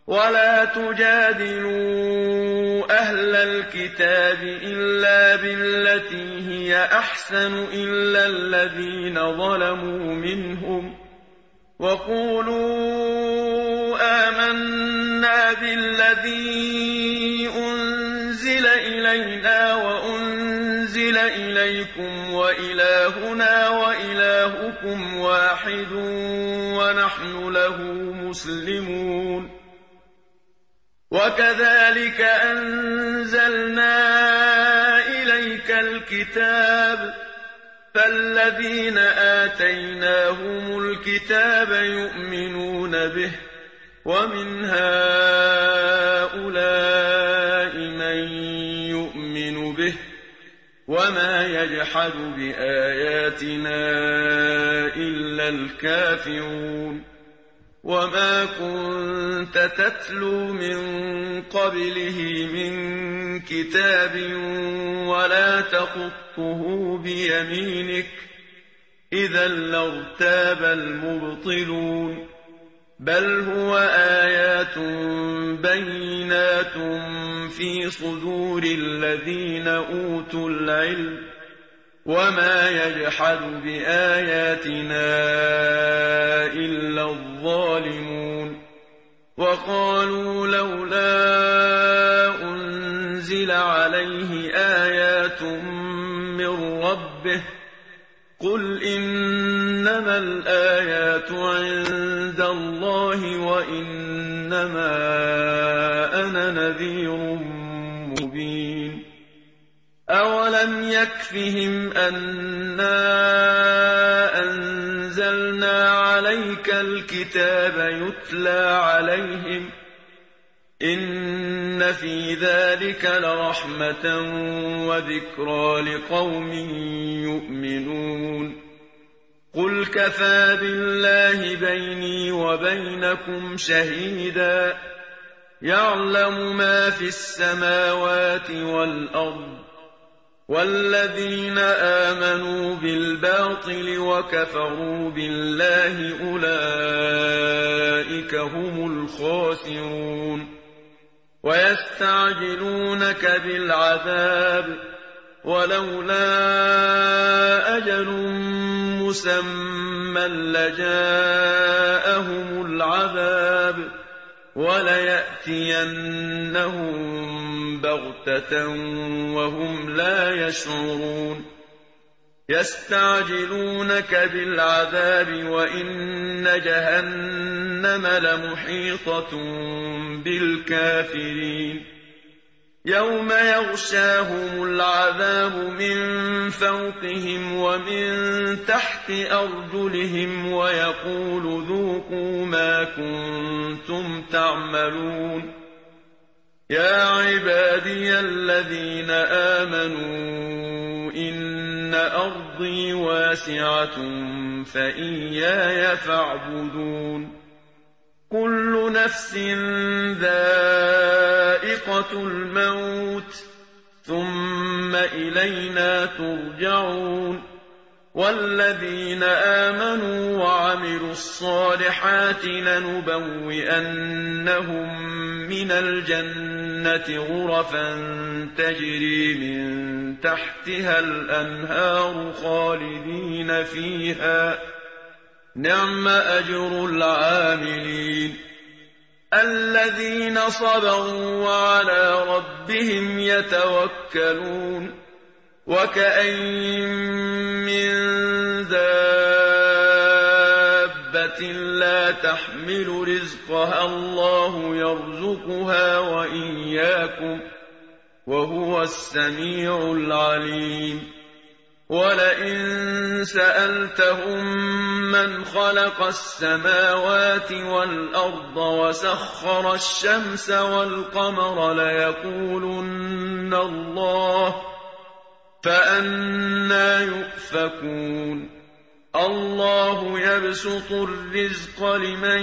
ولا تجادلوا أهل الكتاب إلا بالتي هي أحسن إلا الذين ظلموا منهم وقولوا آمنا بالذي أنزل إلينا وأنزل إليكم وإلهنا وإلهكم واحد ونحن له مسلمون وكذلك أنزلنا إليك الكتاب فالذين آتيناهم الكتاب يؤمنون به ومن هؤلاء من يؤمن به وما يجحد بآياتنا إلا الكافرون وما كنت تتلو من قبله من كتاب ولا تخطه بيمينك إذا لارتاب المبطلون بل هو آيات بينات في صدور الذين أوتوا العلم وما يجحد بآياتنا إلا الظالمون وقالوا لولا أنزل عليه آيات من ربه قل إنما الآيات عند الله وإنما أنا نذير مبين أولم يكفهم أنا أنزلنا عليك الكتاب يتلى عليهم إن في ذلك لرحمة وذكرى لقوم يؤمنون قل كفى بالله بيني وبينكم شهيدا يعلم ما في السماوات والأرض والذين آمنوا بالباطل وكفروا بالله أولئك هم الخاسرون ويستعجلونك بالعذاب ولولا أجل مسمى لجاءهم العذاب وليأتينهم بغتة وهم لا يشعرون يستعجلونك بالعذاب وإن جهنم لمحيطة بالكافرين يوم يغشاهم العذاب من فوقهم ومن تحت أرجلهم ويقول ذوقوا ما كنتم تعملون يا عبادي الذين آمنوا إن أرضي واسعة فإياي فاعبدون كل نفس ذائقة الموت ثم إلينا ترجعون والذين آمنوا وعملوا الصالحات لنبوئنهم من الجنة غرفا تجري من تحتها الأنهار خالدين فيها نعم أجر العاملين الذين صبروا وعلى ربهم يتوكلون وكأين من دابة لا تحمل رزقها الله يرزقها وإياكم وهو السميع العليم ولئن سألتهم من خلق السماوات والأرض وسخر الشمس والقمر ليقولن الله فأنى يؤفكون الله يبسط الرزق لمن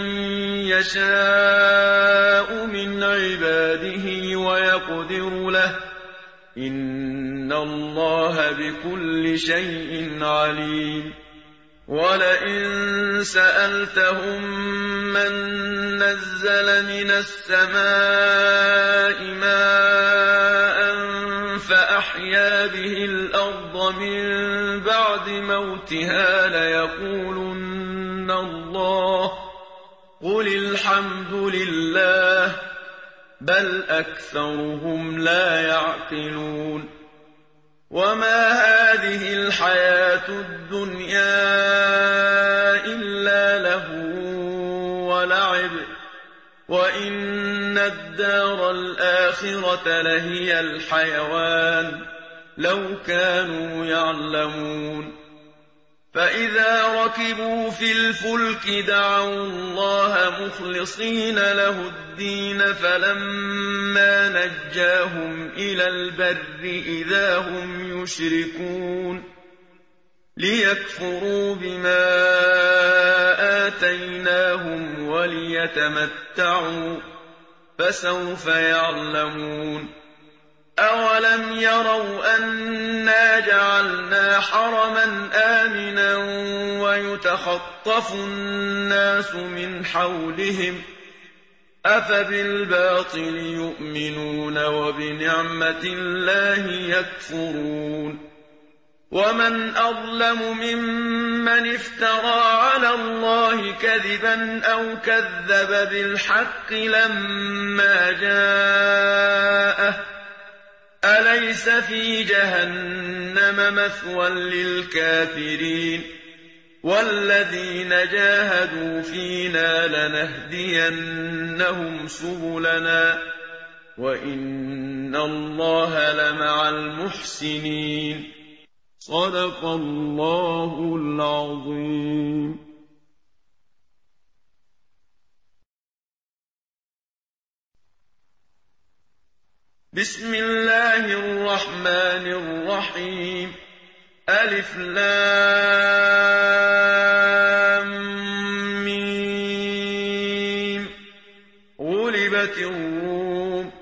يشاء من عباده ويقدر له إن الله بكل شيء عليم وَلَئِن سَأَلْتَهُم مَّن نَّزَّلَ مِنَ السَّمَاءِ مَاءً فَأَحْيَا بِهِ الْأَرْضَ مِن بَعْدِ مَوْتِهَا لَيَقُولُنَّ اللَّهُ ۚ قُلِ الْحَمْدُ لِلَّهِ ۚ بَلْ أَكْثَرُهُمْ لَا يَعْقِلُونَ وَمَا هَٰذِهِ الْحَيَاةُ الدُّنْيَا إِلَّا لَهْوٌ وَلَعِبٌ ۚ وَإِنَّ الدَّارَ الْآخِرَةَ لَهِيَ الْحَيَوَانُ لَوْ كَانُوا يَعْلَمُونَ فَإِذَا رَكِبُوا فِي الْفُلْكِ دَعَوُا اللَّهَ مُخْلِصِينَ لَهُ الدِّينَ فَلَمَّا نَجَّاهُمْ إِلَى الْبَرِّ إِذَا هُمْ يُشْرِكُونَ لِيَكْفُرُوا بِمَا آتَيْنَاهُمْ وَلِيَتَمَتَّعُوا ۖ فَسَوْفَ يَعْلَمُونَ أَوَلَمْ يَرَوْا أَنَّا جَعَلْنَا حَرَمًا آمِنًا وَيُتَخَطَّفُ النَّاسُ مِنْ حَوْلِهِمْ ۚ أَفَبِالْبَاطِلِ يُؤْمِنُونَ وَبِنِعْمَةِ اللَّهِ يَكْفُرُونَ وَمَنْ أَظْلَمُ مِمَّنِ افْتَرَىٰ عَلَى اللَّهِ كَذِبًا أَوْ كَذَّبَ بِالْحَقِّ لَمَّا جَاءَهُ ۚ أَلَيْسَ فِي جَهَنَّمَ مَثْوًى لِّلْكَافِرِينَ وَالَّذِينَ جَاهَدُوا فِينَا لَنَهْدِيَنَّهُمْ سُبُلَنَا ۚ وَإِنَّ اللَّهَ لَمَعَ الْمُحْسِنِينَ صدق الله العظيم. بسم الله الرحمن الرحيم. ألف لام ميم. غلبت الروم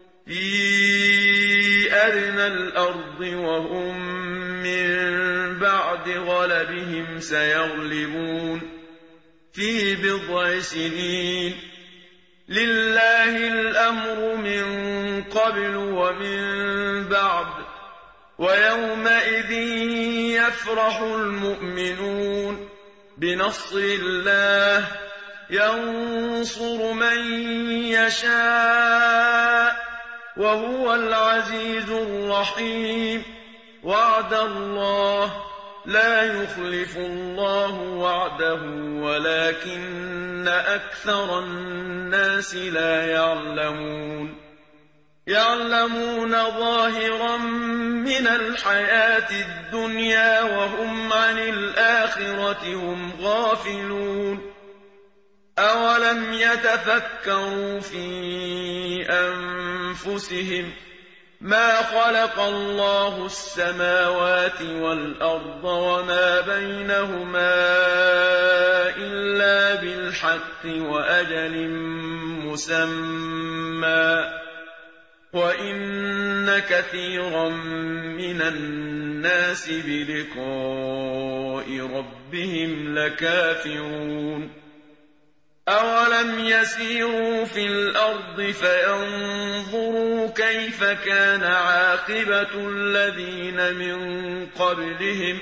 في أدنى الأرض وهم من بعد غلبهم سيغلبون في بضع سنين. لله الأمر من قبل ومن بعد، ويومئذ يفرح المؤمنون بنصر الله ينصر من يشاء وهو العزيز الرحيم. وعد الله لا يخلف الله وعده ولكن أكثر الناس لا يعلمون. يعلمون ظاهرا من الحياة الدنيا وهم عن الآخرة هم غافلون. أولم يتفكروا في أنفسهم ما خلق الله السماوات والأرض وما بينهما إلا بالحق وأجل مسمى، وإن كثيرا من الناس بلقاء ربهم لكافرون. أولم يسيروا في الأرض فينظروا كيف كان عاقبة الذين من قبلهم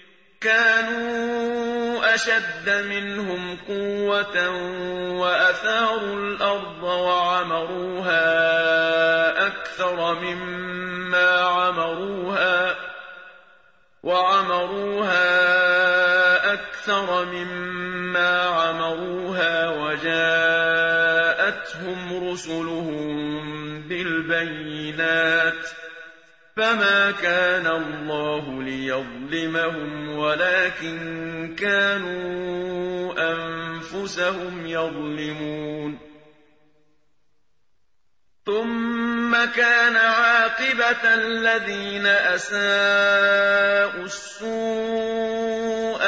كانوا أشد منهم قوة وأثاروا الأرض وعمروها أكثر مما عمروها وجاءتهم رسلهم بالبينات، فما كان الله ليظلمهم ولكن كانوا أنفسهم يظلمون. ثم كان عاقبة الذين أساءوا السوء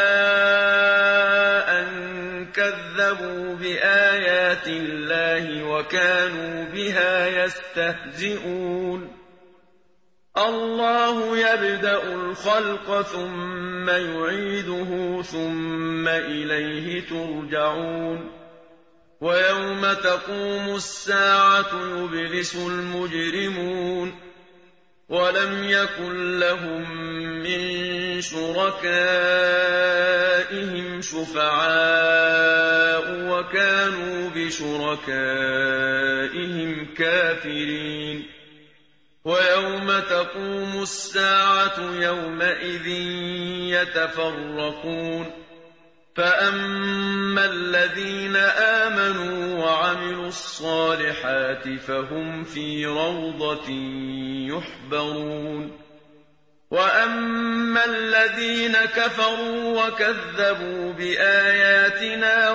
أن كذبوا بآيات الله وكانوا بها يستهزئون. الله يبدأ الخلق ثم يعيده ثم إليه ترجعون ويوم تقوم الساعة يبلس المجرمون ولم يكن لهم من شركائهم شفعاء وكانوا بشركائهم كافرين ويوم تقوم الساعة يومئذ يتفرقون فأما الذين آمنوا وعملوا الصالحات فهم في روضة يحبرون وأما الذين كفروا وكذبوا بآياتنا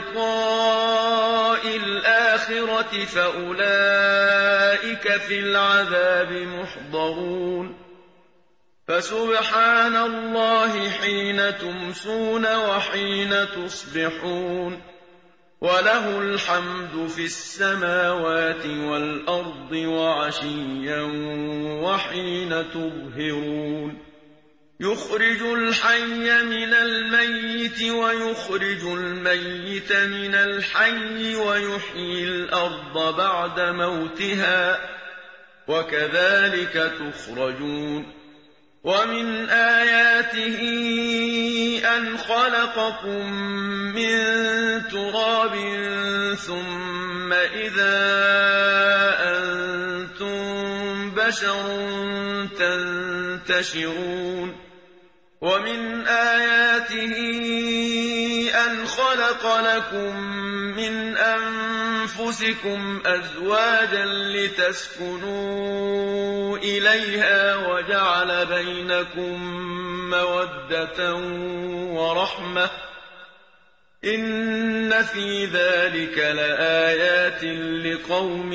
ولقاء الآخرة فأولئك في العذاب محضرون فسبحان الله حين تمسون وحين تصبحون وله الحمد في السماوات والأرض وعشيا وحين تظهرون يخرج الحي من الميت ويخرج الميت من الحي ويحيي الأرض بعد موتها وكذلك تخرجون ومن آياته أن خلقكم من تراب ثم إذا أنتم بشر تنتشرون ومن آياته أن خلق لكم من أنفسكم أزواجا لتسكنوا إليها وجعل بينكم مودة ورحمة إن في ذلك لآيات لقوم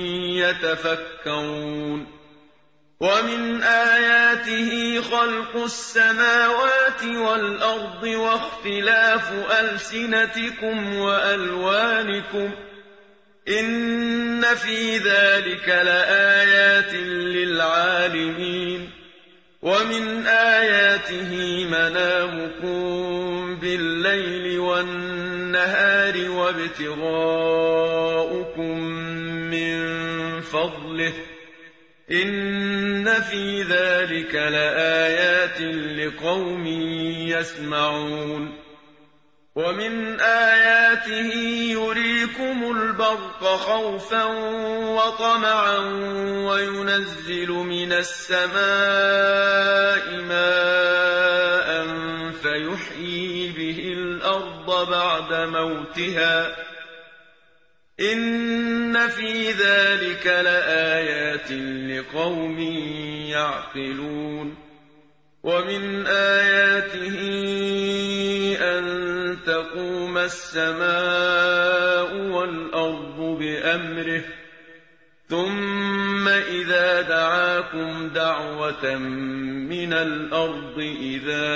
يتفكرون ومن آياته خلق السماوات والأرض واختلاف ألسنتكم وألوانكم إن في ذلك لآيات للعالمين ومن آياته منامكم بالليل والنهار وابتغاؤكم من فضله إن في ذلك لآيات لقوم يسمعون ومن آياته يريكم البرق خوفا وطمعا وينزل من السماء ماء فيحيي به الأرض بعد موتها إن في ذلك لآيات لقوم يعقلون ومن آياته أن تقوم السماء والأرض بأمره ثم إذا دعاكم دعوة من الأرض إذا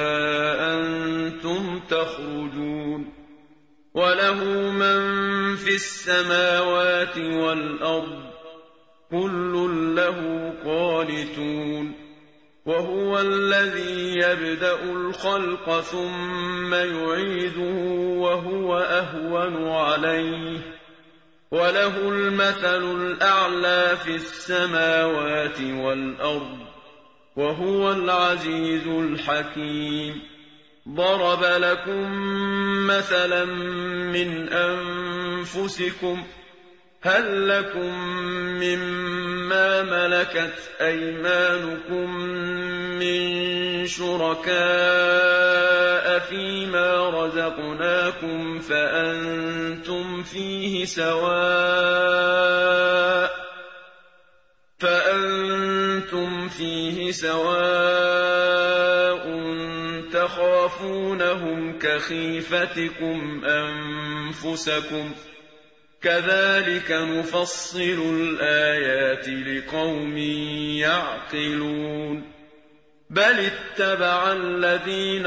أنتم تخرجون وله من في السماوات والأرض كل له قانتون وهو الذي يبدأ الخلق ثم يعيده وهو أهون عليه وله المثل الأعلى في السماوات والأرض وهو العزيز الحكيم ضرب لكم مثلا من أنفسكم هل لكم مما ملكت أيمانكم من شركاء فيما رزقناكم فأنتم فيه سواء تخافونهم كخيفتكم أنفسكم كذلك نفصل الآيات لقوم يعقلون بل اتبع الذين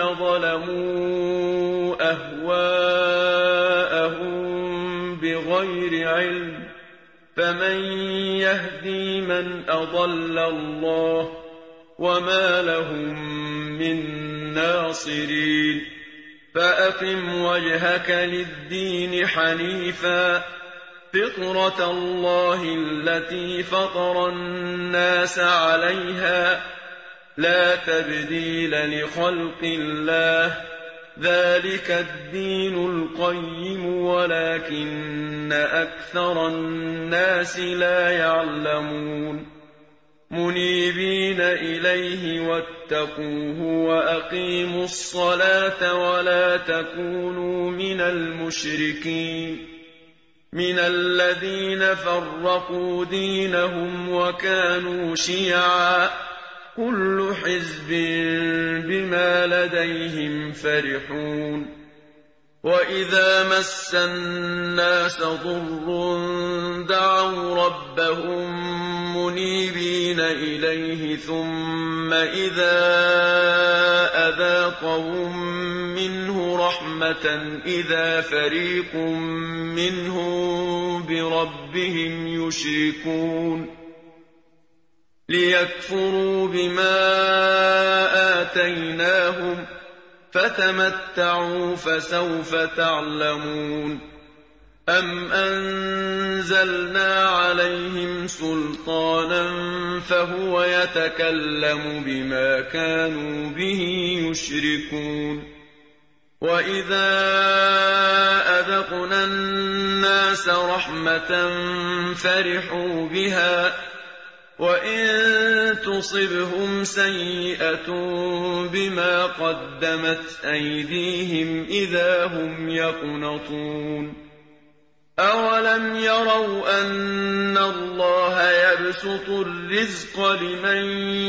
ظلموا أهواءهم بغير علم فمن يهدي من أضل الله وما لهم من ناصرين فأقم وجهك للدين حنيفا فطرة الله التي فطر الناس عليها لا تبديل لخلق الله ذلك الدين القيم ولكن أكثر الناس لا يعلمون منيبين إليه واتقوه وأقيموا الصلاة ولا تكونوا من المشركين من الذين فرقوا دينهم وكانوا شيعا كل حزب بما لديهم فرحون وإذا مس الناس ضر دعوا ربهم منيبين إليه ثم إذا أذاقهم منه رحمة إذا فريق منهم بربهم يشركون ليكفروا بما آتيناهم فتمتعوا فسوف تعلمون أم أنزلنا عليهم سلطانا فهو يتكلم بما كانوا به يشركون وإذا أذقنا الناس رحمة فرحوا بها وإن تصبهم سيئة بما قدمت أيديهم إذا هم يقنطون أولم يروا أن الله يبسط الرزق لمن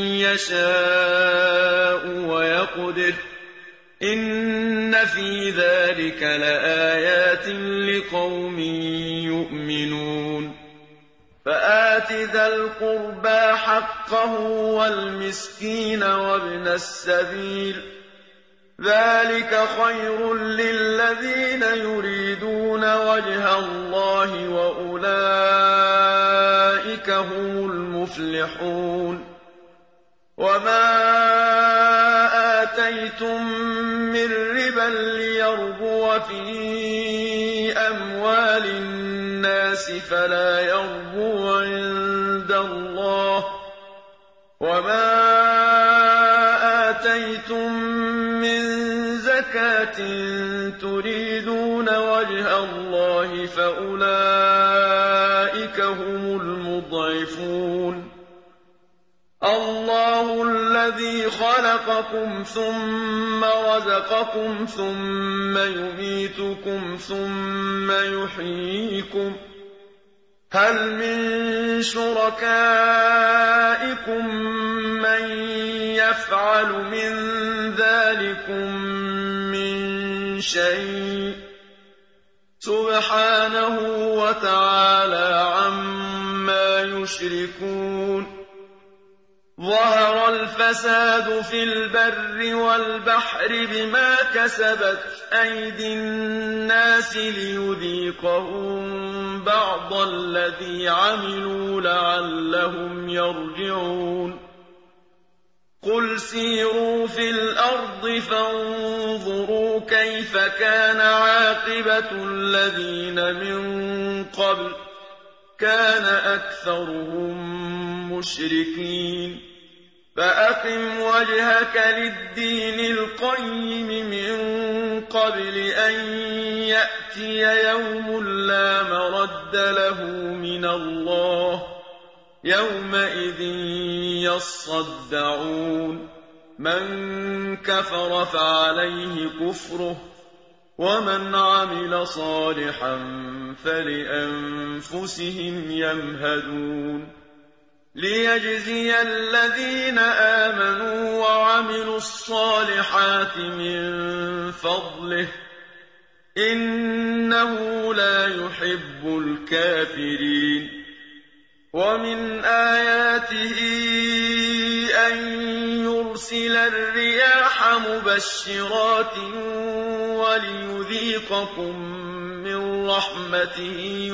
يشاء ويقدر إن في ذلك لآيات لقوم يؤمنون فآت ذا القربى حقه والمسكين وابن السبيل ذلك خير للذين يريدون وجه الله وأولئك هم المفلحون وما آتيتم من ربا ليربو في أموال الناس فلا يربو عند الله وما آتيتم من زكاة تريدون وجه الله فأولئك هم المضعفون الله الذي خلقكم ثم رزقكم ثم يميتكم ثم يحييكم هل من شركائكم من يفعل من ذلكم من شيء سبحانه وتعالى عما يشركون ظهر الفساد في البر والبحر بما كسبت أيدي الناس ليذيقهم بعض الذي عملوا لعلهم يرجعون قل سيروا في الأرض فانظروا كيف كان عاقبة الذين من قبل كان أكثرهم مشركين فأقم وجهك للدين القيم من قبل أن يأتي يوم لا مرد له من الله يومئذ يصدعون من كفر فعليه كفره ومن عمل صالحا فلأنفسهم يمهدون ليجزي الذين آمنوا وعملوا الصالحات من فضله إنه لا يحب الكافرين ومن آياته أن يرسل الرياح مبشرات وليذيقكم من رحمته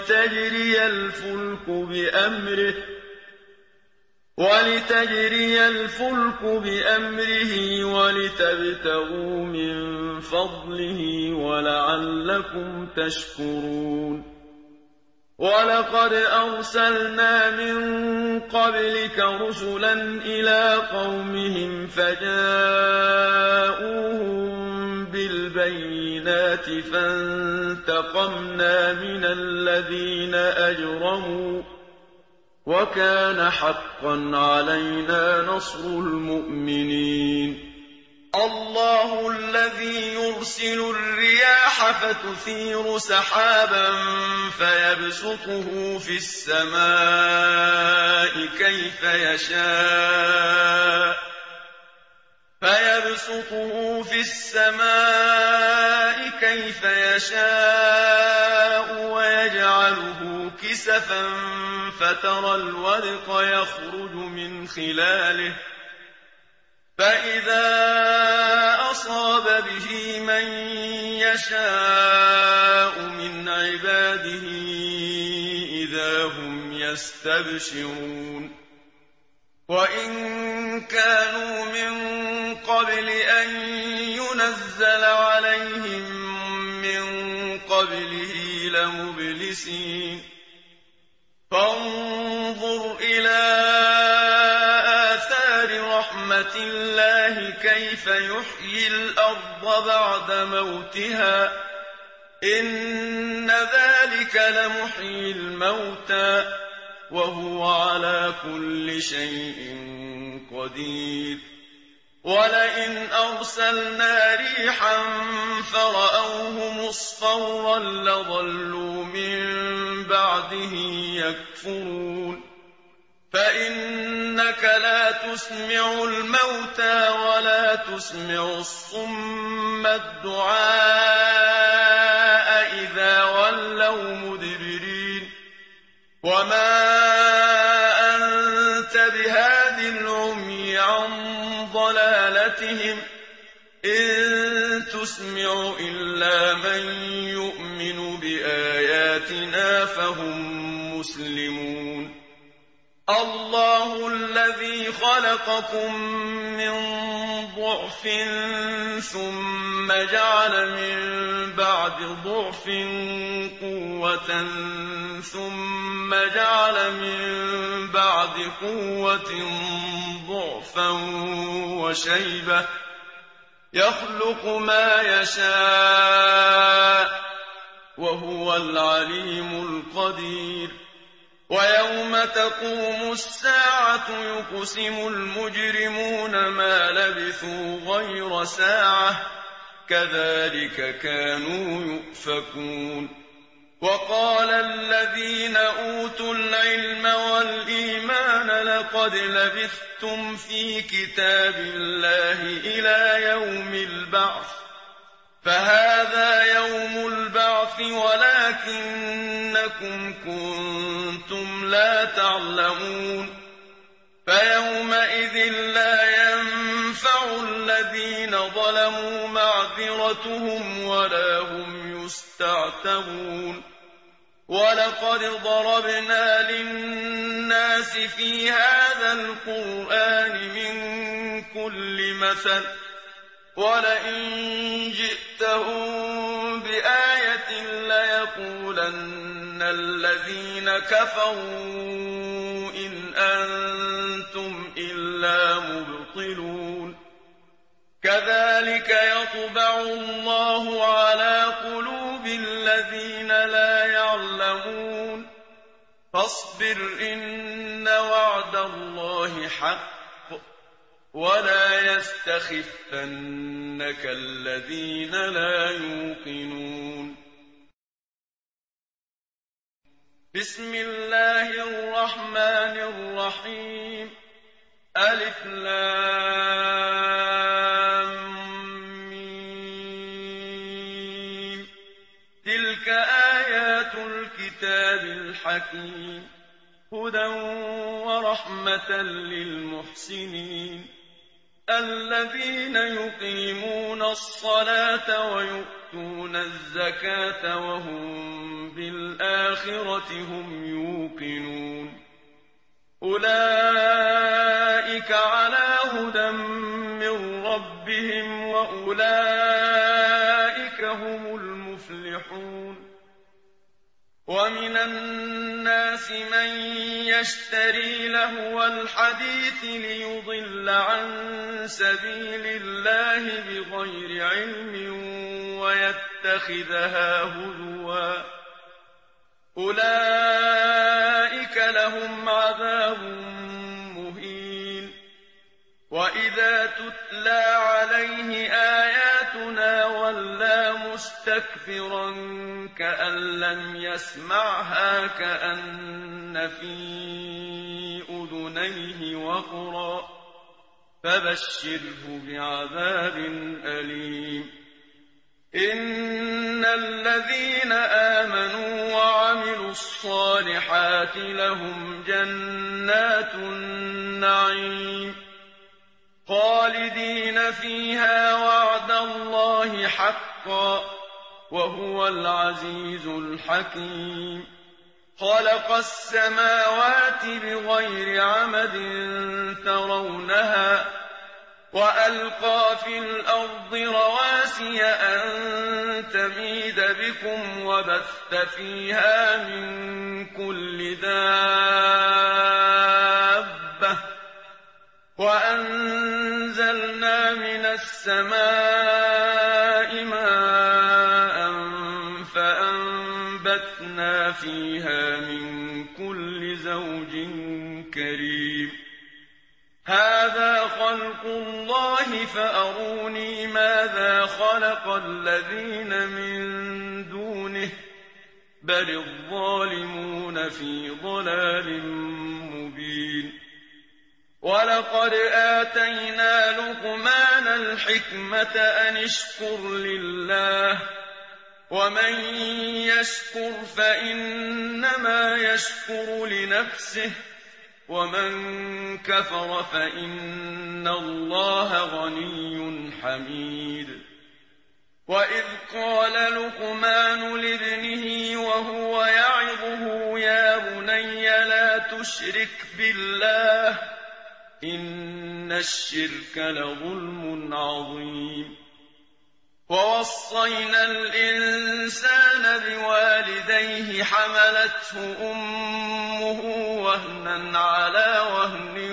ولتجري الفلك بأمره ولتبتغوا من فضله ولعلكم تشكرون ولقد أرسلنا من قبلك رسلا إلى قومهم فجاءوهم بالبينات فانتقمنا من الذين أجرموا وكان حقا علينا نصر المؤمنين الله الذي يرسل الرياح فتثير سحابا فيبسطه في السماء كيف يشاء ويجعله كسفا فترى الودق يخرج من خلاله فإذا أصاب به من يشاء من عباده إذا هم يستبشرون وإن كانوا من قبل أن ينزل عليهم من قبله لمبلسين فانظر إلى آثار رحمة الله كيف يحيي الأرض بعد موتها إن ذلك لمحيي الموتى وهو على كل شيء قدير ولئن أرسلنا ريحا فرأوه مصفرا لظلوا من بعده يكفرون فإنك لا تسمع الموتى ولا تسمع الصم الدعاء إذا ولوا مدبرين وما أنت بهاد العمي عن ضلالتهم إن تسمع إلا من يؤمن بآياتنا فهم مسلمون الله الذي خلقكم من ضعف ثم جعل من بعد ضعف قوة ثم جعل من بعد قوة ضعفا وشيبة يخلق ما يشاء وهو العليم القدير ويوم تقوم الساعة يقسم المجرمون ما لبثوا غير ساعة كذلك كانوا يؤفكون وقال الذين أوتوا العلم والإيمان لقد لبثتم في كتاب الله إلى يوم البعث فهذا يوم البعث ولكنكم كنتم لا تعلمون فيومئذ لا ينفع الذين ظلموا معذرتهم ولا هم يستعتبون ولقد ضربنا للناس في هذا القرآن من كل مثل ولئن جئتهم بآية ليقولن الذين كفروا إن أنتم إلا مبطلون كذلك يطبع الله على قلوب الذين لا يعلمون فاصبر إن وعد الله حق ولا يستخفنك الذين لا يوقنون بسم الله الرحمن الرحيم ألف لام ميم تلك آيات الكتاب الحكيم هدى ورحمة للمحسنين الذين يقيمون الصلاة ويؤتون الزكاة وهم بالآخرة هم يوقنون أولئك على هدى من ربهم وأولئك هم المفلحون ومن الناس من يشتري لهو الحديث ليضل عن سبيل الله بغير علم ويتخذها هزوا أولئك لهم عذاب مهين وإذا تتلى عليه آياتنا ولى مستكبرا كأن لم يسمعها كأن في أذنيه وقرا فبشره بعذاب أليم إن الذين آمنوا وعملوا الصالحات لهم جنات النعيم خالدين فيها وعد الله حقا وهو العزيز الحكيم خلق السماوات بغير عمد ترونها وألقى في الأرض رواسي أن تميد بكم وبث فيها من كل دابة وأنزلنا من السماء ماء فأنبتنا فيها من كل زوج كريم هذا خلق الله فأروني ماذا خلق الذين من دونه بل الظالمون في ضلال مبين ولقد آتينا لقمان الحكمة أن اشكر لله ومن يشكر فإنما يشكر لنفسه ومن كفر فإن الله غني حميد وإذ قال لقمان لابنه وهو يعظه يا بني لا تشرك بالله إن الشرك لظلم عظيم ووصينا الإنسان بوالديه حملته أمه وهنا على وهن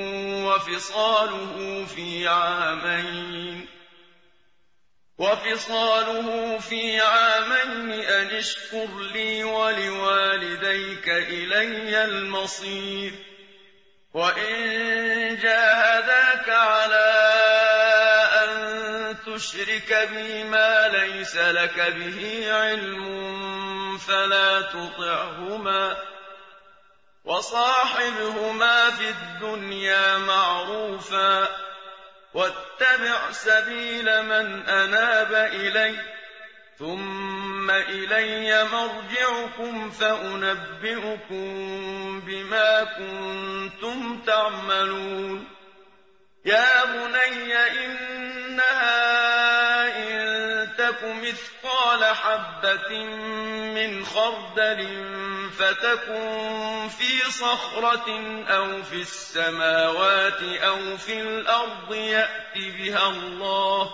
وفصاله في عامين أن اشكر لي ولوالديك إلي المصير وإن جاهداك على أن تشرك بي ما ليس لك به علم فلا تطعهما وصاحبهما في الدنيا معروفا واتبع سبيل من أناب إلي ثم إلي مرجعكم فأنبئكم بما كنتم تعملون يا بني إنها إن تك مثقال حبة من خردل فتكن في صخرة أو في السماوات أو في الأرض يأت بها الله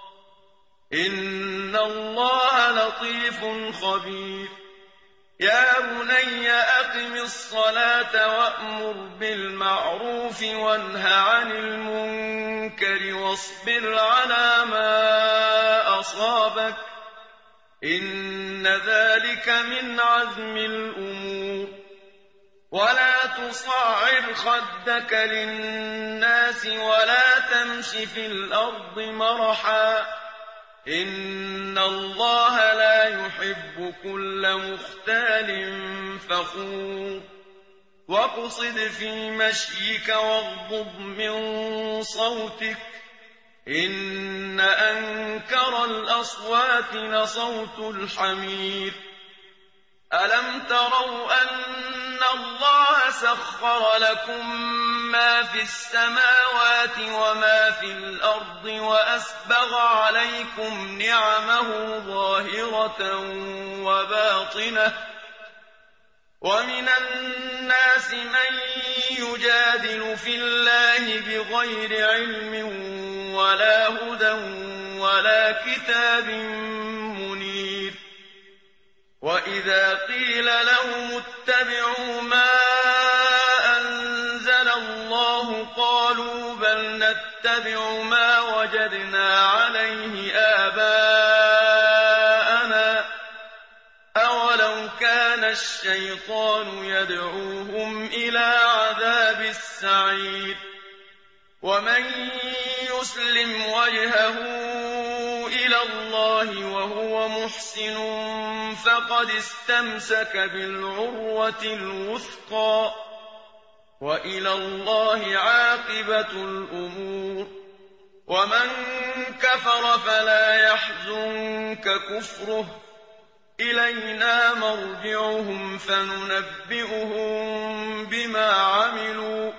إن الله لطيف خبير يا بني أقم الصلاة وأمر بالمعروف وانه عن المنكر واصبر على ما أصابك إن ذلك من عزم الأمور ولا تصعر خدك للناس ولا تمش في الأرض مرحا إن الله لا يحب كل مختال فخور واقصد في مشيك واغضض من صوتك إن أنكر الأصوات لصوت الحمير ألم تروا أن الله وَسَخَّرَ لَكُم مَّا فِي السَّمَاوَاتِ وَمَا فِي الْأَرْضِ وَأَسْبَغَ عَلَيْكُمْ نِعَمَهُ ظَاهِرَةً وَبَاطِنَةً ۗ وَمِنَ النَّاسِ مَن يُجَادِلُ فِي اللَّهِ بِغَيْرِ عِلْمٍ وَلَا هُدًى وَلَا كِتَابٍ مُّنِيرٍ. وَإِذَا قِيلَ لَهُمُ اتَّبِعُوا مَا أَنزَلَ اللَّهُ قَالُوا بَلْ نَتَّبِعُ مَا وَجَدْنَا عَلَيْهِ آبَاءَنَا ۚ أَوَلَوْ كَانَ الشَّيْطَانُ يَدْعُوهُمْ إِلَىٰ عَذَابِ السَّعِيرِ. وَمَن يُسْلِمْ وَجْهَهُ إِلَى اللَّهِ وَهُوَ مُحْسِنٌ فَقَدِ اسْتَمْسَكَ بِالْعُرْوَةِ الْوُثْقَىٰ ۗ وَإِلَى اللَّهِ عَاقِبَةُ الْأُمُورِ. وَمَن كَفَرَ فَلَا يَحْزُنكَ كُفْرُهُ ۚ إِلَيْنَا مَرْجِعُهُمْ فَنُنَبِّئُهُم بِمَا عَمِلُوا ۚ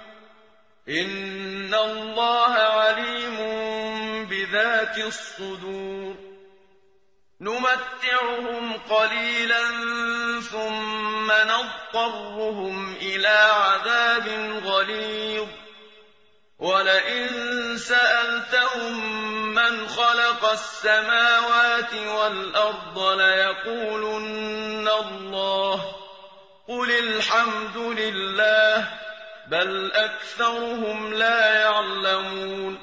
إِنَّ اللَّهَ عَلِيمٌ بِذَاتِ الصُّدُورِ. نُمَتِّعُهُمْ قَلِيلًا ثُمَّ نَضْطَرُّهُمْ إِلَىٰ عَذَابٍ غَلِيظٍ. وَلَئِن سَأَلْتَهُم مَّنْ خَلَقَ السَّمَاوَاتِ وَالْأَرْضَ لَيَقُولُنَّ اللَّهُ ۚ قُلِ الْحَمْدُ لِلَّهِ ۚ بَلْ أَكْثَرُهُمْ لَا يَعْلَمُونَ.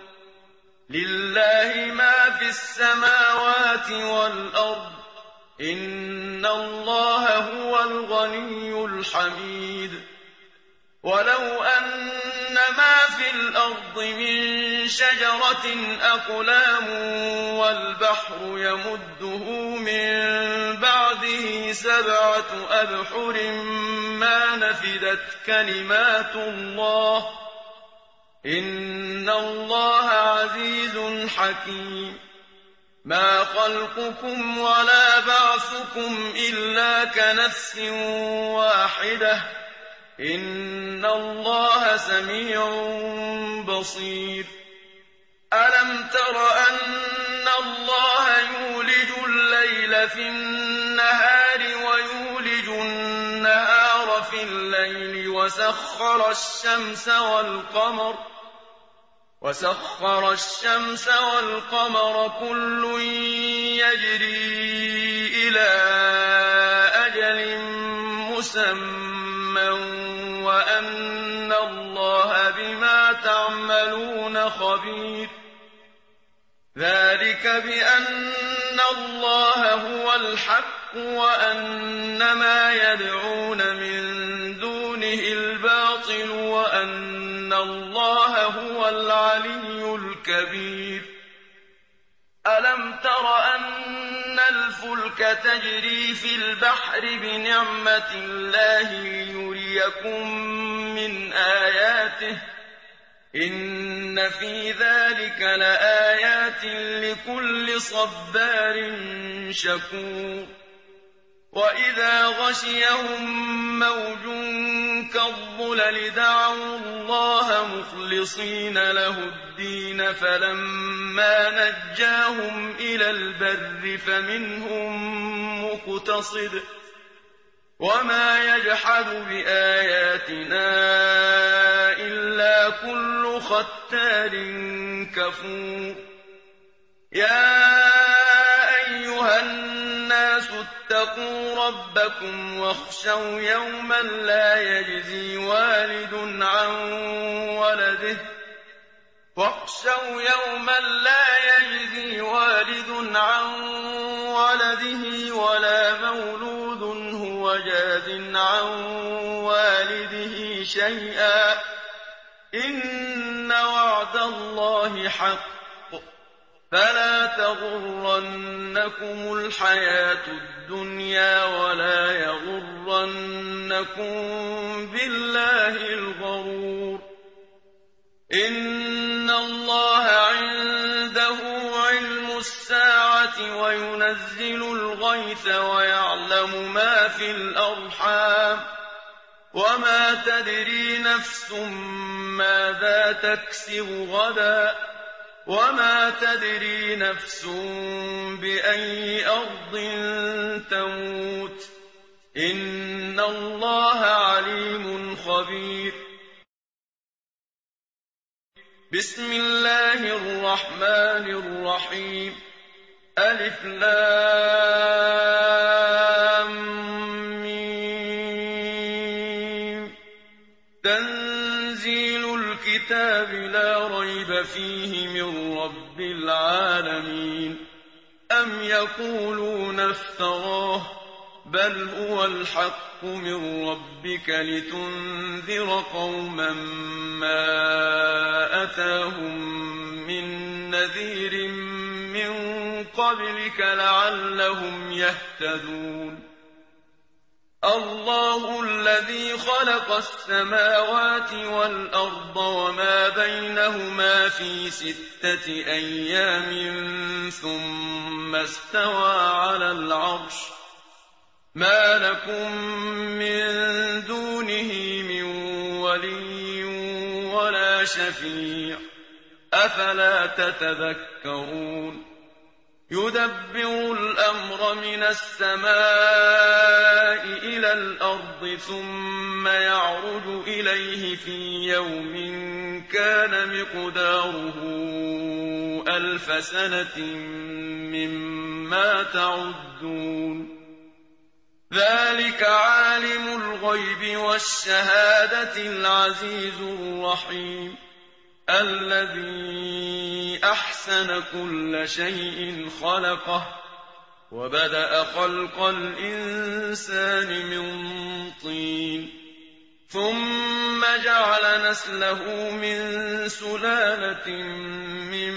لِلَّهِ مَا فِي السَّمَاوَاتِ وَالْأَرْضِ ۚ إِنَّ اللَّهَ هُوَ الْغَنِيُّ الْحَمِيدُ. وَلَوْ أَنَّ مَا فِي الْأَرْضِ مِن شَجَرَةٍ أَقْلَامٌ وَالْبَحْرُ يَمُدُّهُ مِن بَعْدِهِ 7 أَبْحُرٍ مَّا نَفِدَتْ كَلِمَاتُ اللَّهِ ۗ إِنَّ اللَّهَ عَزِيزٌ حَكِيمٌ. مَا خَلْقُكُمْ وَلَا بَعْثُكُمْ إِلَّا كَنَفْسٍ وَاحِدَةٍ ۗ إِنَّ اللَّهَ سَمِيعٌ بَصِيرٌ. أَلَمْ تَرَ أَنَّ اللَّهَ يُولِجُ اللَّيْلَ فِي النَّهَارِ وَيُولِجُ النَّهَارَ فِي اللَّيْلِ وَسَخَّرَ الشَّمْسَ وَالْقَمَرَ كُلٌّ يَجْرِي إِلَىٰ أَجَلٍ مُّسَمًّى وَأَنَّ اللَّهَ بِمَا تَعْمَلُونَ خَبِيرٌ. ذَٰلِكَ بِأَنَّ اللَّهَ هُوَ الْحَقُّ وَأَنَّ مَا يَدْعُونَ مِن دُونِهِ الْبَاطِلُ وَأَنَّ اللَّهَ هُوَ الْعَلِيُّ الْكَبِيرُ. أَلَمْ تَرَ أَنَّ الْفُلْكَ تَجْرِي فِي الْبَحْرِ بِنِعْمَتِ اللَّهِ لِيُرِيَكُم مِّنْ آيَاتِهِ ۚ إِنَّ فِي ذَٰلِكَ لَآيَاتٍ لِّكُلِّ صَبَّارٍ شَكُورٍ. وَإِذَا غَشِيَهُم مَّوْجٌ كَالظُّلَلِ دَعَوُا اللَّهَ مُخْلِصِينَ لَهُ الدِّينَ فَلَمَّا نَجَّاهُمْ إِلَى الْبَرِّ فَمِنْهُم مُّقْتَصِدٌ ۚ وَمَا يَجْحَدُ بِآيَاتِنَا إِلَّا كُلُّ خَتَّارٍ كَفُورٍ. يَا أَيُّهَا النَّاسُ اتَّقُوا رَبَّكُمْ وَاخْشَوْا يَوْمًا لَّا يَجْزِي وَالِدٌ عَن وَلَدِهِ وَلَا مَوْلُودٌ هُوَ جَازٍ عَن وَالِدِهِ شَيْئًا ۚ إِنَّ وَعْدَ اللَّهِ حَقٌّ ۖ فَلَا تَغُرَّنَّكُمُ الْحَيَاةُ الدُّنْيَا وَلَا يَغُرَّنَّكُم بِاللَّهِ الْغَرُورُ. إِنَّ اللَّهَ عِندَهُ عِلْمُ السَّاعَةِ وَيُنَزِّلُ الْغَيْثَ وَيَعْلَمُ مَا فِي الْأَرْحَامِ ۖ وما تدري نفس ماذا تكسب غدا وما تدري نفس بأي أرض تموت إن الله عليم خبير بسم الله الرحمن الرحيم ألف لام ميم تنزيل الكتاب لا ريب فيه من رب العالمين أم يقولون افتراه بل هو الحق من ربك لتنذر قوما ما أتاهم من نذير من قبلك لعلهم يهتدون الله الذي خلق السماوات والأرض وما بينهما في 6 أيام ثم استوى على العرش ما لكم من دونه من ولي ولا شفيع أفلا تتذكرون يدبر الأمر من السماء إلى الأرض ثم يعرج إليه في يوم كان مقداره 1000 سنة مما تعدون ذلك عالم الغيب والشهادة العزيز الرحيم الذي أحسن كل شيء خلقه وبدأ خلق الإنسان من طين ثم جعل نسله من سلالة من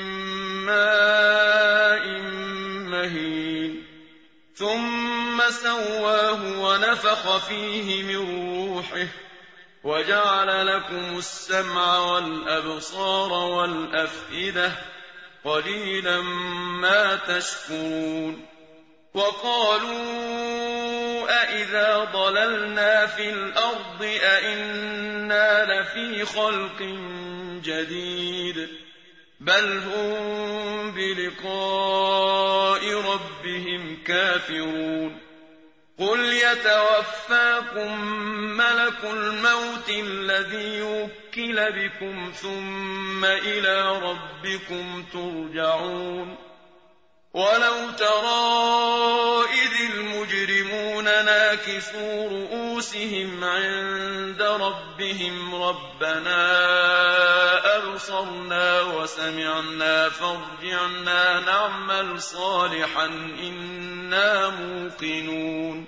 ماء مهين ثم سواه ونفخ فيه من روحه وجعل لكم السمع والأبصار والأفئدة قليلا ما تشكرون وقالوا أإذا ضللنا في الأرض أإنا لفي خلق جديد بل هم بلقاء ربهم كافرون قل يتوفاكم ملك الموت الذي وكل بكم ثم إلى ربكم ترجعون ولو ترى إذ المجرمون ناكسوا رؤوسهم عند ربهم ربنا أبصرنا وسمعنا فارجعنا نعمل صالحا إنا موقنون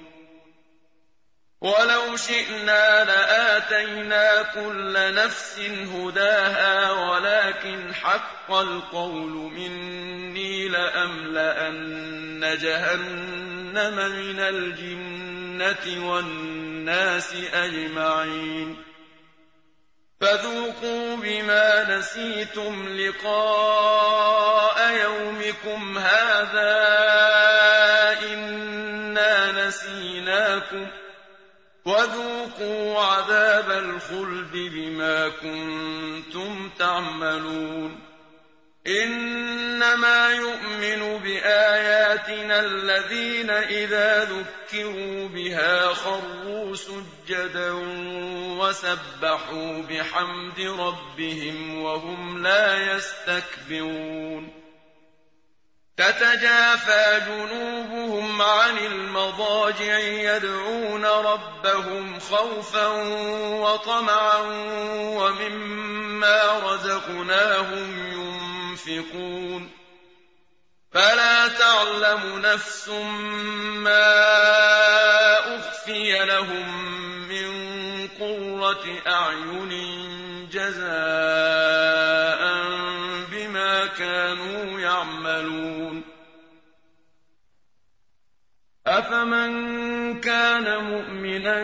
ولو شئنا لآتينا كل نفس هداها ولكن حق القول مني لأملأن جهنم من الجنة والناس أجمعين فذوقوا بما نسيتم لقاء يومكم هذا إنا نسيناكم وذوقوا عذاب الخلد بما كنتم تعملون إنما يؤمن بآياتنا الذين إذا ذكروا بها خروا سجدا وسبحوا بحمد ربهم وهم لا يستكبرون تتجافى جنوبهم عن المضاجع يدعون ربهم خوفا وطمعا ومما رزقناهم ينفقون فلا تعلم نفس ما أخفي لهم من قرة أعين جزاء بما كانوا يعملون أفمن كان مؤمنا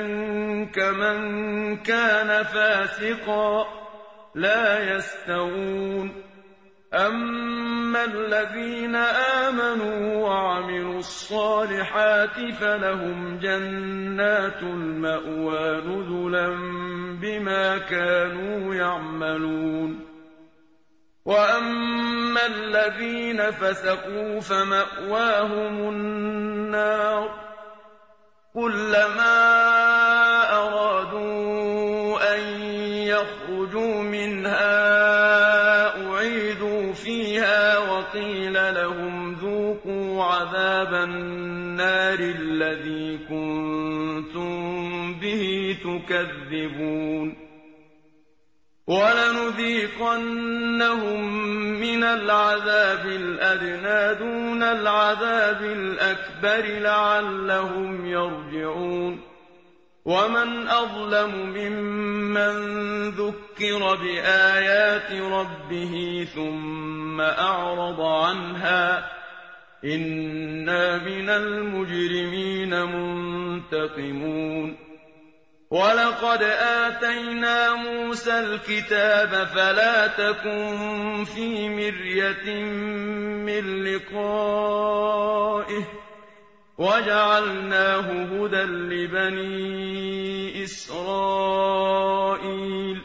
كمن كان فاسقا لا يستوون أَمَّا الَّذِينَ آمَنُوا وَعَمِلُوا الصَّالِحَاتِ فَلَهُمْ جَنَّاتُ الْمَأْوَىٰ نُزُلًا بِمَا كَانُوا يَعْمَلُونَ وَأَمَّا الَّذِينَ فَسَقُوا فَمَأْوَاهُمُ النَّارُ كُلَّمَا أَرَادُوا أَن يَخْرُجُوا مِنْهَا أُعِيدُوا فِيهَا وَقِيلَ لَهُمْ ذُوقُوا عَذَابَ النَّارِ الَّذِي كُنتُم بِهِ تُكَذِّبُونَ وَلَنُذِيقَنَّهُم مِّنَ الْعَذَابِ الْأَدْنَىٰ دُونَ الْعَذَابِ الْأَكْبَرِ لَعَلَّهُمْ يَرْجِعُونَ وَمَنْ أَظْلَمُ مِمَّن ذُكِّرَ بِآيَاتِ رَبِّهِ ثُمَّ أَعْرَضَ عَنْهَا ۚ إِنَّا مِنَ الْمُجْرِمِينَ مُنتَقِمُونَ وَلَقَدْ آتَيْنَا مُوسَى الْكِتَابَ فَلَا تَكُن فِي مِرْيَةٍ مِّن لِّقَائِهِ وَجَعَلْنَاهُ هُدًى لِّبَنِي إِسْرَائِيلَ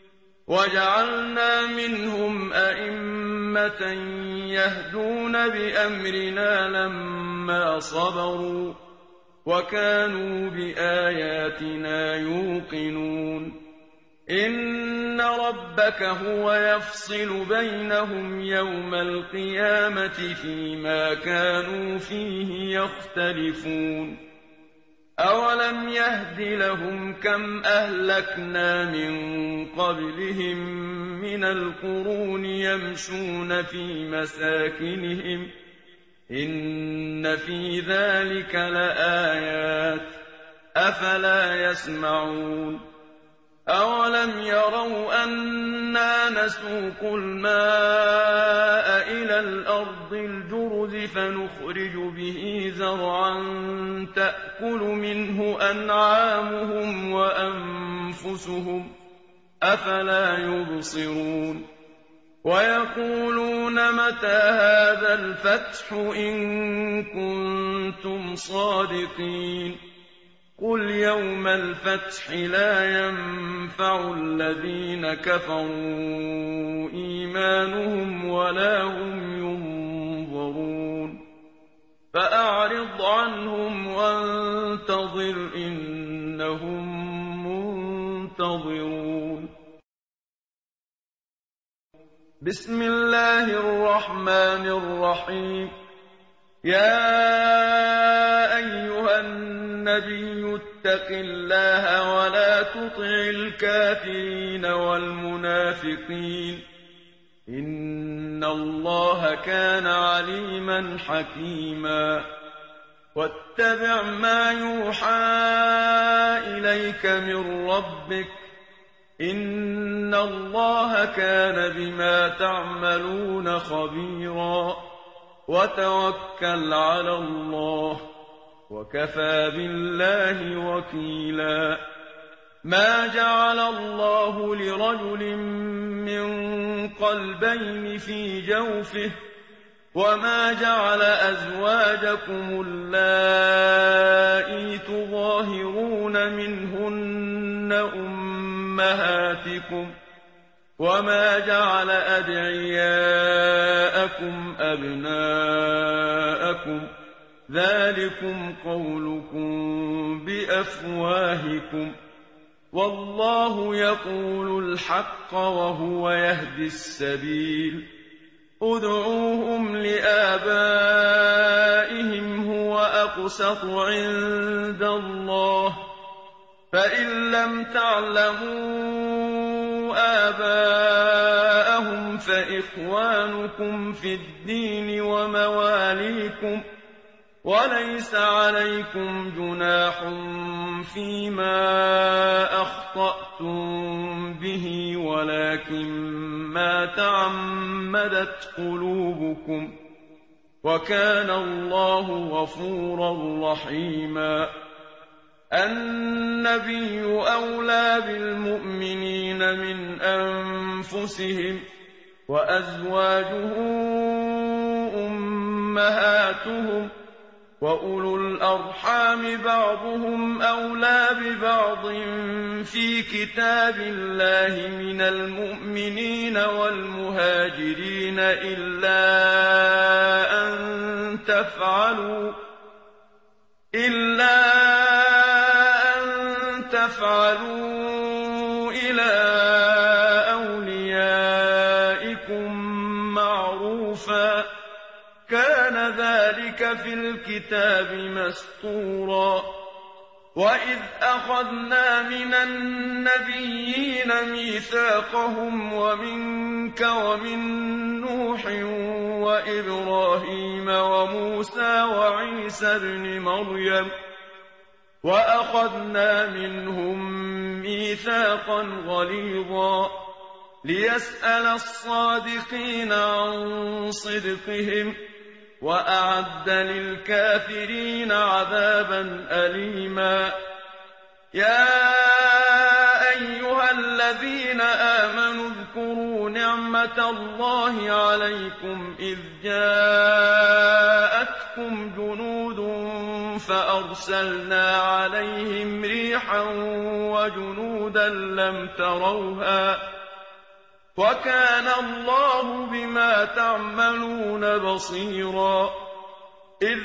وَجَعَلْنَا مِنْهُمْ أَئِمَّةً يَهْدُونَ بِأَمْرِنَا لَمَّا صَبَرُوا وَكَانُوا بِآيَاتِنَا يُوقِنُونَ إِنَّ رَبَّكَ هُوَ يَفْصِلُ بَيْنَهُمْ يَوْمَ الْقِيَامَةِ فِيمَا كَانُوا فِيهِ يَخْتَلِفُونَ أَوَلَمْ يَهْدِ لَهُمْ كَمْ أَهْلَكْنَا مِن قَبْلِهِم مِّنَ الْقُرُونِ يَمْشُونَ فِي مَسَاكِنِهِمْ ۗ إِنَّ فِي ذَٰلِكَ لَآيَاتٍ ۖ أَفَلَا يَسْمَعُونَ أَوَلَمْ يَرَوْا أَنَّا نَسُوقُ الْمَاءَ إِلَى الْأَرْضِ الْجُرُزِ فَنُخْرِجُ بِهِ زَرْعًا تَأْكُلُ مِنْهُ أَنْعَامُهُمْ وَأَنفُسُهُمْ ۖ أَفَلَا يُبْصِرُونَ وَيَقُولُونَ مَتَىٰ هَٰذَا الْفَتْحُ إِن كُنتُمْ صَادِقِينَ قُلْ يَوْمَ الْفَتْحِ لَا يَنفَعُ الَّذِينَ كَفَرُوا إِيمَانُهُمْ وَلَا هُمْ يُنظَرُونَ فَأَعْرِضْ عَنْهُمْ وَانتَظِرْ إِنَّهُم مُّنتَظِرُونَ بسم الله الرحمن الرحيم يا أيها النبي اتق الله ولا تطع الكافرين والمنافقين إن الله كان عليما حكيما واتبع ما يوحى إليك من ربك إن الله كان بما تعملون خبيرا وتوكل على الله وكفى بالله وكيلا ما جعل الله لرجل من قلبين في جوفه وما جعل أزواجكم اللائي تظاهرون منهن أمهاتكم وما جعل أدعياءكم أبناءكم ذلكم قولكم بأفواهكم والله يقول الحق وهو يهدي السبيل ادعوهم لآبائهم هو أقسط عند الله فإن لم تعلموا آباءهم فإخوانكم في الدين ومواليكم وليس عليكم جناح فيما أخطأتم به ولكن ما تعمدت قلوبكم وكان الله غفورا رحيما النبي أولى بالمؤمنين من أنفسهم وأزواجه أمهاتهم، وأولو الأرحام بعضهم أولى ببعض في كتاب الله من المؤمنين والمهاجرين إلا أن تفعلوا إلى أوليائكم معروفا، كان ذلك في الكتاب مسطورا. وإذ أخذنا من النبيين ميثاقهم ومنك ومن نوح وإبراهيم وموسى وعيسى ابن مريم، وأخذنا منهم ميثاقا غليظا ليسأل الصادقين عن صدقهم، وأعد للكافرين عذابا أليما. يا أيها الذين آمنوا اذكروا نعمة الله عليكم إذ جاءتكم جنود فأرسلنا عليهم ريحا وجنودا لم تروها، وكان الله بما تعملون بصيرا. إذ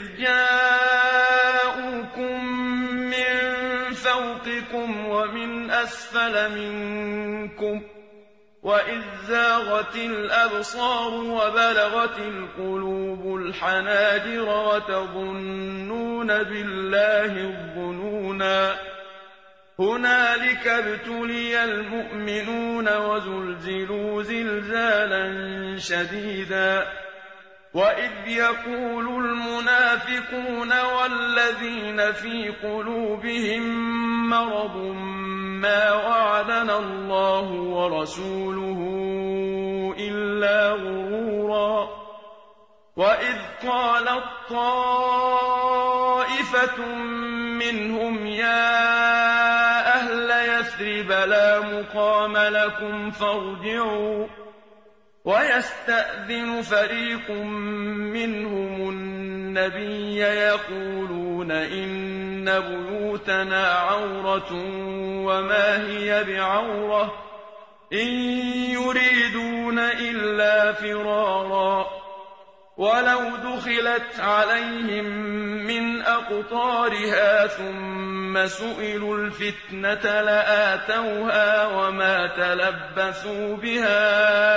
جاءوكم من فوقكم ومن أسفل منكم، وإذ زاغت الأبصار وبلغت القلوب الحناجر وتظنون بالله الظنونا. هنالك ابتلي المؤمنون وزلزلوا زلزالا شديدا. وإذ يقول المنافقون والذين في قلوبهم مرض ما وعدنا الله ورسوله إلا غرورا. وإذ قالت طائفة منهم يا أهل يثرب لا مقام لكم فارجعوا، ويستأذن فريق منهم النبي يقولون إن بيوتنا عورة وما هي بعورة إن يريدون إلا فرارا. ولو دخلت عليهم من أقطارها ثم سئلوا الفتنة لآتوها وما تلبثوا بها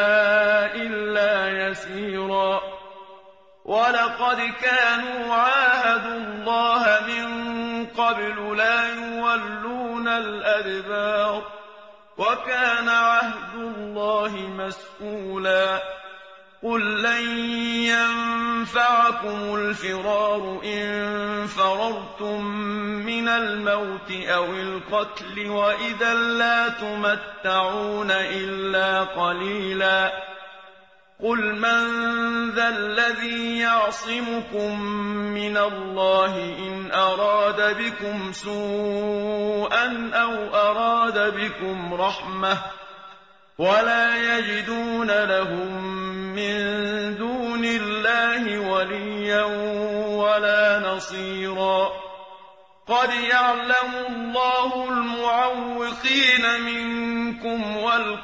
إلا يسيرا. ولقد كانوا عاهدوا الله من قبل لا يولون الأدبار، وكان عهد الله مسئولا. قل لن ينفعكم الفرار إن فررتم من الموت أو القتل وإذا لا تمتعون إلا قليلا. قل من ذا الذي يعصمكم من الله إن أراد بكم سوءا أو أراد بكم رحمة، ولا يجدون لهم من دون الله وليا ولا نصيرا. قد يعلم الله المعوقين منكم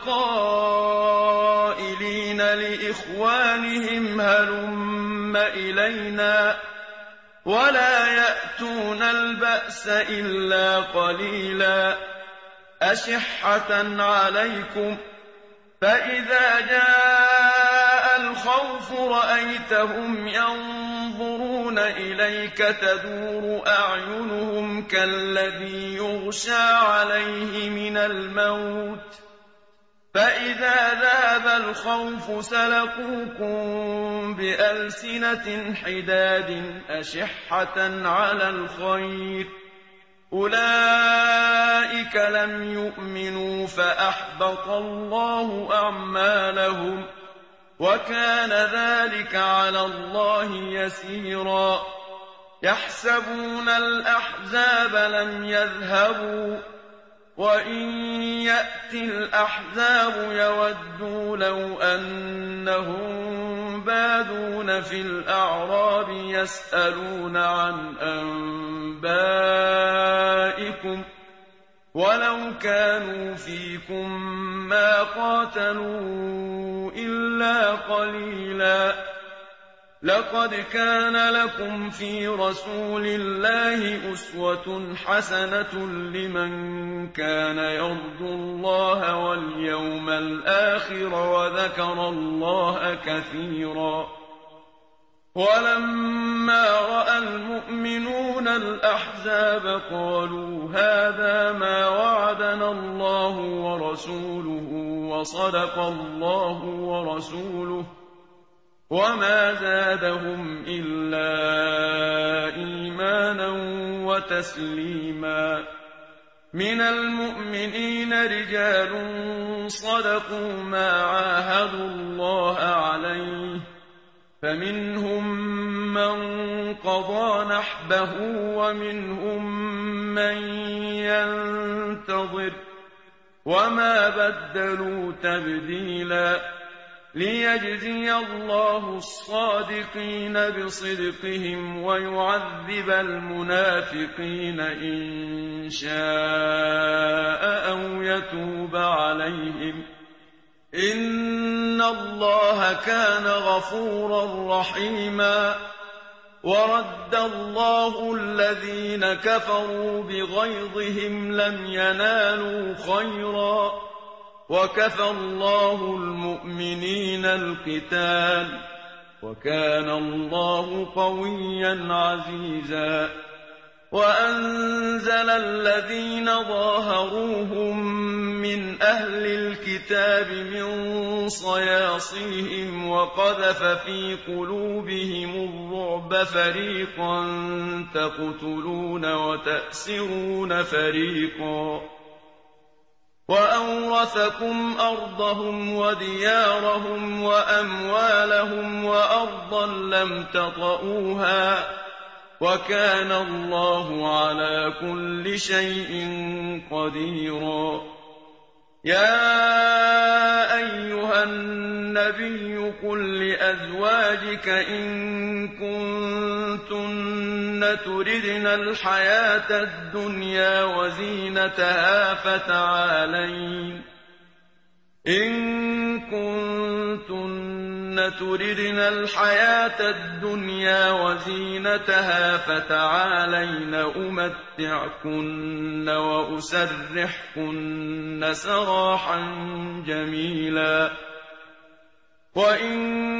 والقائلين لإخوانهم هلم إلينا، ولا يأتون البأس إلا قليلا. أشحة عليكم، فإذا جاء الخوف رأيتهم ينظرون إليك تدور أعينهم كالذي يغشى عليه من الموت، فإذا ذهب الخوف سلقوكم بألسنة حداد أشحة على الخير. أولئك لم يؤمنوا فأحبط الله أعمالهم، وكان ذلك على الله يسيرا. يحسبون الأحزاب لم يذهبوا وإن يَأْتِ الْأَحْزَابُ يَوَدُّوا لَوْ أَنَّهُم بَادُونَ فِي الْأَعْرَابِ يَسْأَلُونَ عَنْ أَنبَائِكُمْ ۖ وَلَوْ كَانُوا فِيكُم مَّا قَاتَلُوا إِلَّا قَلِيلًا. لَقَدْ كَانَ لَكُمْ فِي رَسُولِ اللَّهِ أُسْوَةٌ حَسَنَةٌ لِّمَن كَانَ يَرْجُو اللَّهَ وَالْيَوْمَ الْآخِرَ وَذَكَرَ اللَّهَ كَثِيرًا. وَلَمَّا رَأَى الْمُؤْمِنُونَ الْأَحْزَابَ قَالُوا هَٰذَا مَا وَعَدَنَا اللَّهُ وَرَسُولُهُ وَصَدَقَ اللَّهُ وَرَسُولُهُ وَمَا زَادَهُمْ إِلَّا إِيمَانًا وَتَسْلِيمًا. مِّنَ الْمُؤْمِنِينَ رِجَالٌ صَدَقُوا مَا عَاهَدُوا اللَّهَ عَلَيْهِ ۖ فَمِنْهُم مَّن قَضَىٰ نَحْبَهُ وَمِنْهُم مَّن يَنتَظِرُ ۖ وَمَا بَدَّلُوا تَبْدِيلًا. لِيَجْزِيَ اللَّهُ الصَّادِقِينَ بِصِدْقِهِمْ وَيُعَذِّبَ الْمُنَافِقِينَ إِن شَاءَ أَوْ يَتُوبَ عَلَيْهِمْ ۚ إِنَّ اللَّهَ كَانَ غَفُورًا رَّحِيمًا. وَرَدَّ اللَّهُ الَّذِينَ كَفَرُوا بِغَيْظِهِمْ لَمْ يَنَالُوا خَيْرًا ۚ وَكَفَى اللَّهُ الْمُؤْمِنِينَ الْقِتَالَ ۚ وَكَانَ اللَّهُ قَوِيًّا عَزِيزًا. وَأَنزَلَ الَّذِينَ ظَاهَرُوهُم مِّنْ أَهْلِ الْكِتَابِ مِن صَيَاصِيهِمْ وَقَذَفَ فِي قُلُوبِهِمُ الرُّعْبَ فَرِيقًا تَقْتُلُونَ وَتَأْسِرُونَ فَرِيقًا. وَأَوْرَثَكُمْ أَرْضَهُمْ وَدِيَارَهُمْ وَأَمْوَالَهُمْ وَأَرْضًا لَّمْ تَطَئُوهَا ۚ وَكَانَ اللَّهُ عَلَىٰ كُلِّ شَيْءٍ قَدِيرًا. يَا أَيُّهَا النَّبِيُّ قُل لِّأَزْوَاجِكَ إِن كُنتُنَّ تُرِدْنَ الْحَيَاةَ الدُّنْيَا وَزِينَتَهَا فَتَعَالَيْنَ أُمَتِّعْكُنَّ وَأُسَرِّحْكُنَّ سَرَاحًا جَمِيلًا. وَإِن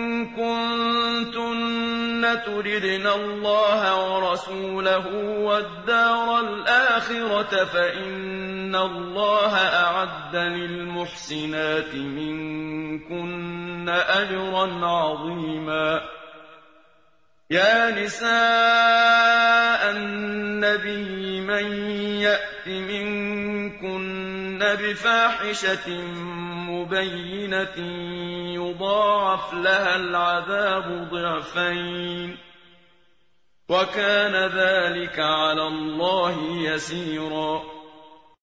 كُنتُنَّ تُرِدْنَ اللَّهَ وَرَسُولَهُ وَالدَّارَ الْآخِرَةَ فَإِنَّ اللَّهَ أَعَدَّ لِلْمُحْسِنَاتِ مِنكُنَّ أَجْرًا عَظِيمًا. يَا نِسَاءَ النَّبِيِّ مَن يَأْتِ مِنكُنَّ بِفَاحِشَةٍ مُّبَيِّنَةٍ يُضَاعَفْ لَهَا الْعَذَابُ ضِعْفَيْنِ ۚ وَكَانَ ذَٰلِكَ عَلَى اللَّهِ يَسِيرًا.